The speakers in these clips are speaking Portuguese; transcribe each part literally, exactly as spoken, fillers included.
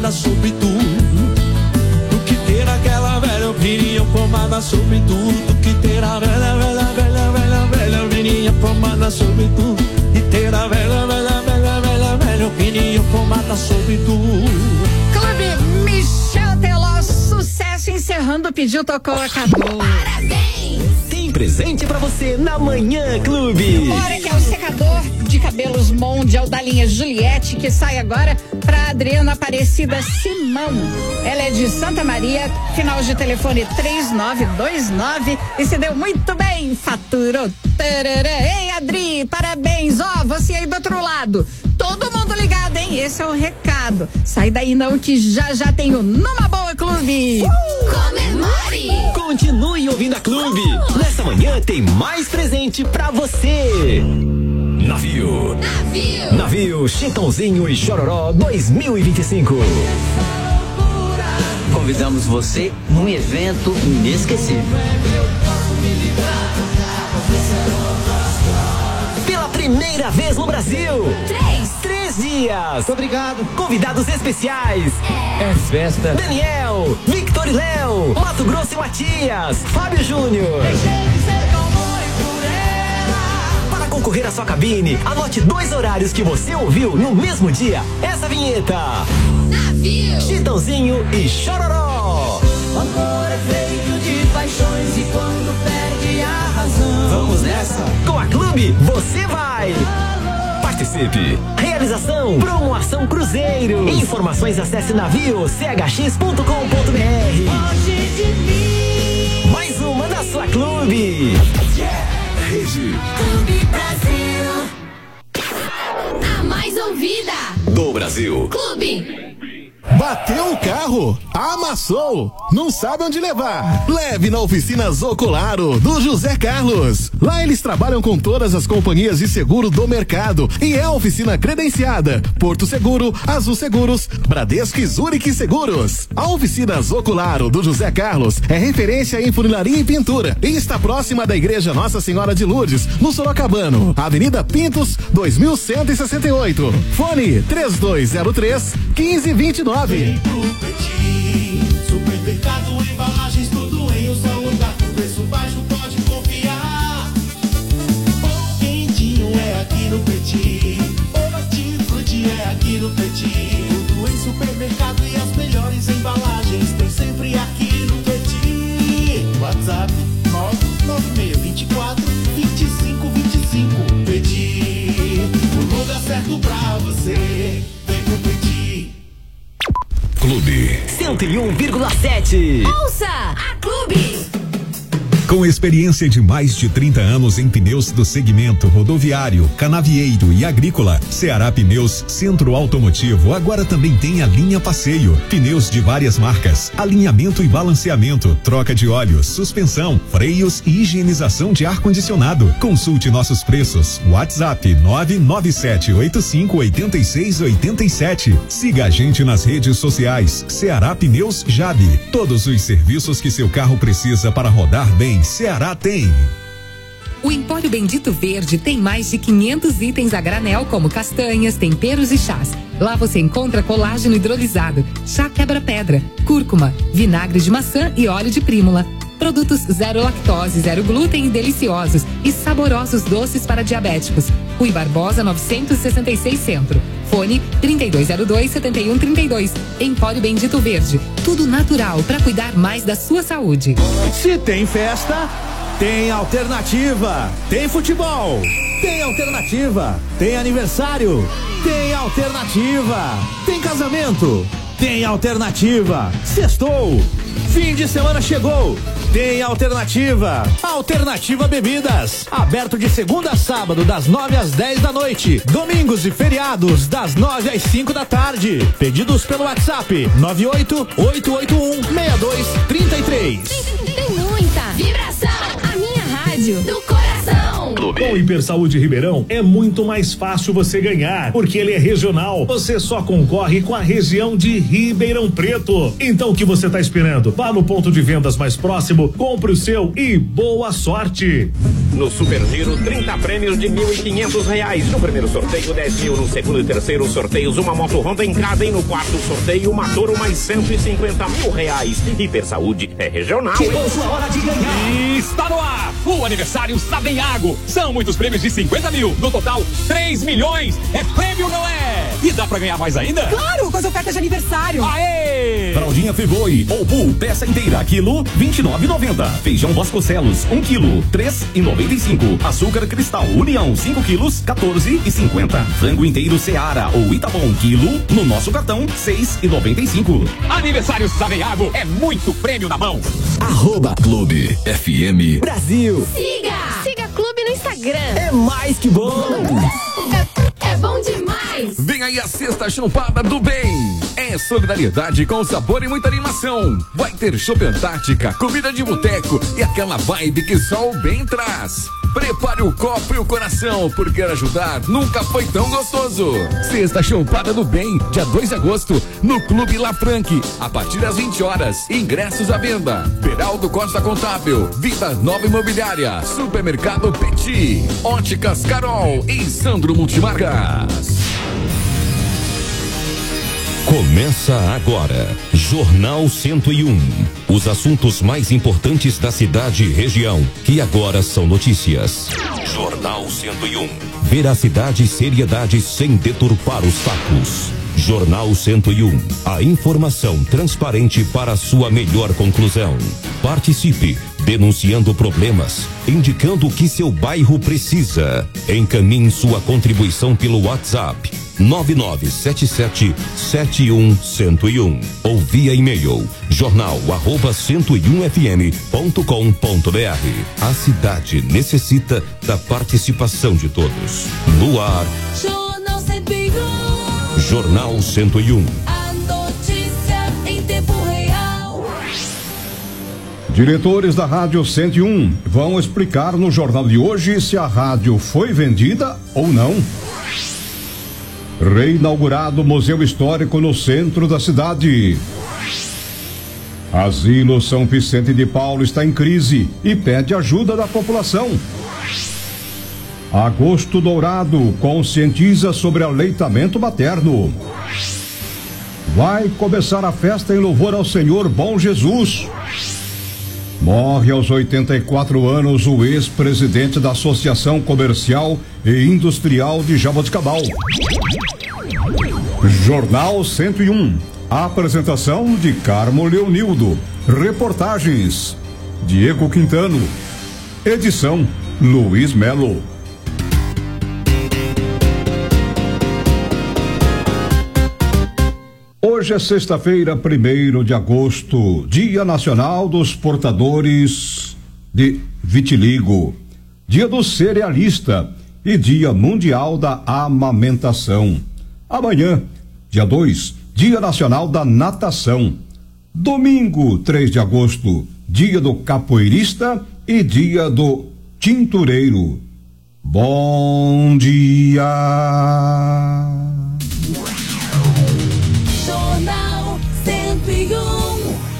pomada sobre tudo. Do que ter aquela velha opinião, pomada sobre tudo. Do que ter a velha, velha, velha, velha, velha opinião, pomada sobre tudo. E ter a velha, velha, velha, velha, velha opinião, pomada sobre tudo. Clube Michel Teló, sucesso encerrando, pediu, tocou, acabou. Parabéns! Tem presente pra você na Manhã Clube. Bora, que é o secador de cabelos Mondial da linha Juliette, que sai agora pra Adriana Aparecida Simão. Ela é de Santa Maria, final de telefone três nove dois nove, e se deu muito bem, faturou. Tarará. Ei, Adri, parabéns, ó, você aí do outro lado. Todo mundo ligado, hein? Esse é o recado. Sai daí não, que já já tem o Numa Boa Clube. Uh! Comemore! Continue ouvindo a Clube. Uh! Nessa manhã tem mais presente pra você. Navio. Navio. Navio Chitãozinho e Chororó dois mil e vinte e cinco. Convidamos você num evento inesquecível. Pela primeira vez no Brasil. Três. Três dias. Muito obrigado. Convidados especiais. É festa. Daniel, Victor e Léo, Mato Grosso e Matias, Fábio Júnior. Para concorrer à sua cabine, anote dois horários que você ouviu no mesmo dia. Essa vinheta. Navio. Chitãozinho e Chororó. O amor é feito de paixões e quando perde a razão. Vamos nessa? Com a Clube, você vai! Participe! Realização Promoação Cruzeiro. Informações acesse navio c h x ponto com ponto b r. Mais uma da sua Clube. Rede Clube Brasil. A mais ouvida do Brasil. Clube. Bateu o carro? Amassou? Não sabe onde levar? Leve na oficina Zocolaro, do José Carlos. Lá eles trabalham com todas as companhias de seguro do mercado e é a oficina credenciada. Porto Seguro, Azul Seguros, Bradesco e Zurich Seguros. A oficina Zocolaro, do José Carlos, é referência em funilaria e pintura e está próxima da Igreja Nossa Senhora de Lourdes, no Sorocabano, Avenida Pintos, dois mil cento e sessenta e oito. Fone três dois zero três, um cinco dois nove. Vem pro Petit, supermercado, embalagens, tudo em um só lugar, com preço baixo, pode confiar. O quentinho é aqui no Petit, o Hortifruti é aqui no Petit, tudo em supermercado e as melhores embalagens tem sempre aqui no Petit. WhatsApp nove nove seis dois quatro, dois cinco dois cinco. Petit, o lugar certo pra você. Vem pro Petit. Clube cento e um vírgula sete. Ouça a Clube. Com experiência de mais de trinta anos em pneus do segmento rodoviário, canavieiro e agrícola, Ceará Pneus Centro Automotivo agora também tem a linha Passeio. Pneus de várias marcas, alinhamento e balanceamento, troca de óleos, suspensão, freios e higienização de ar-condicionado. Consulte nossos preços. WhatsApp nove nove sete oito cinco oito seis oito sete. Siga a gente nas redes sociais. Ceará Pneus Jabe. Todos os serviços que seu carro precisa para rodar bem, Ceará tem. O Empório Bendito Verde tem mais de quinhentos itens a granel, como castanhas, temperos e chás. Lá você encontra colágeno hidrolisado, chá quebra-pedra, cúrcuma, vinagre de maçã e óleo de prímula. Produtos zero lactose, zero glúten e deliciosos e saborosos doces para diabéticos. Rui Barbosa novecentos e sessenta e seis Centro. Fone trinta e dois zero dois, setenta e um trinta e dois. Empório Bendito Verde. Tudo natural para cuidar mais da sua saúde. Se tem festa, tem alternativa. Tem futebol, tem alternativa. Tem aniversário, tem alternativa. Tem casamento, tem alternativa. Sextou, fim de semana chegou, tem alternativa. Alternativa Bebidas, aberto de segunda a sábado das nove às dez da noite, domingos e feriados das nove às cinco da tarde. Pedidos pelo WhatsApp nove oito oito oito um seis dois três três. Tem muita vibração. A minha rádio do coração. Com o Hipersaúde Ribeirão é muito mais fácil você ganhar, porque ele é regional. Você só concorre com a região de Ribeirão Preto. Então o que você está esperando? Vá no ponto de vendas mais próximo, compre o seu e boa sorte. No Super Giro, trinta prêmios de mil e quinhentos reais. No primeiro sorteio, dez mil. No segundo e terceiro sorteios, uma moto Honda em cada. E no quarto sorteio, uma Toro mais cento e cinquenta mil reais. Hipersaúde é regional. Chegou sua hora de ganhar. E está no ar o aniversário Sabenhago. São muitos prêmios de cinquenta mil. No total, três milhões. É prêmio, não é? E dá pra ganhar mais ainda? Claro, com as ofertas de aniversário. Aê! Fraldinha Friboi ou Bull, peça inteira, quilo, vinte e nove reais e noventa centavos. Feijão Vasconcelos, um quilo, três reais e noventa e cinco centavos. Açúcar Cristal União, cinco quilos, quatorze reais e cinquenta centavos. Frango inteiro Seara ou Itabom, quilo, no nosso cartão, seis reais e noventa e cinco centavos. Aniversário Sabenhago é muito prêmio na mão. Arroba Clube F M Brasil. Siga! Siga Clube no Instagram. É mais que bom. É, é bom demais. Vem aí a sexta champada do bem. É solidariedade com sabor e muita animação. Vai ter chopp Antártica, comida de boteco e aquela vibe que só o bem traz. Prepare o copo e o coração, porque ajudar nunca foi tão gostoso. Sexta champada do bem, dia dois de agosto, no Clube La Franque, a partir das vinte horas. Ingressos à venda. Beraldo Costa Contábil, Vida Nova Imobiliária, Supermercado Petit, Óticas Carol e Sandro Multimarcas. Começa agora, Jornal cento e um. Os assuntos mais importantes da cidade e região, que agora são notícias. Jornal cento e um. Veracidade e seriedade sem deturpar os fatos. Jornal cento e um. A informação transparente para sua melhor conclusão. Participe, denunciando problemas, indicando o que seu bairro precisa. Encaminhe sua contribuição pelo WhatsApp nove nove sete sete sete um zero um ou via e-mail jornal arroba cento e um f m ponto com ponto b r. A cidade necessita da participação de todos. No ar, Jornal cento e um. Jornal cento e um. A notícia em tempo real. Diretores da Rádio cento e um vão explicar no jornal de hoje se a rádio foi vendida ou não. Reinaugurado Museu Histórico no centro da cidade. Asilo São Vicente de Paulo está em crise e pede ajuda da população. Agosto Dourado conscientiza sobre aleitamento materno. Vai começar a festa em louvor ao Senhor Bom Jesus. Morre aos oitenta e quatro anos o ex-presidente da Associação Comercial e Industrial de Jaboticabal. Jornal cento e um. Apresentação de Carmo Leonildo. Reportagens Diego Quintano. Edição Luiz Melo. Hoje é sexta-feira, primeiro de agosto, Dia Nacional dos Portadores de Vitiligo, Dia do Cerealista e Dia Mundial da Amamentação. Amanhã, dia dois, Dia Nacional da Natação. Domingo, três de agosto, Dia do Capoeirista e Dia do Tintureiro. Bom dia! Jornal cento e um.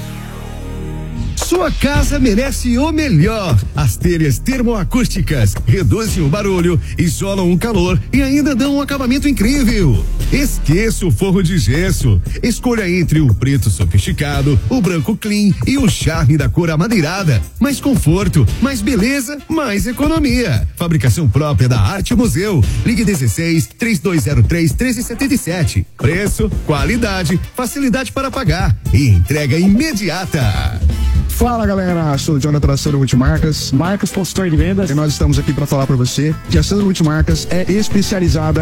Sua casa merece o melhor. As telhas termoacústicas reduzem o barulho, isolam o calor e ainda dão um acabamento incrível. Esqueça o forro de gesso. Escolha entre o preto sofisticado, o branco clean e o charme da cor amadeirada. Mais conforto, mais beleza, mais economia. Fabricação própria da Arte Museu. Ligue dezesseis, três dois zero três, um três sete sete. Preço, qualidade, facilidade para pagar e entrega imediata. Fala galera, sou o Jonathan da Sandro Multimarcas, Marcos Consultor de Vendas, e nós estamos aqui para falar para você que a Sandro Multimarcas é especializada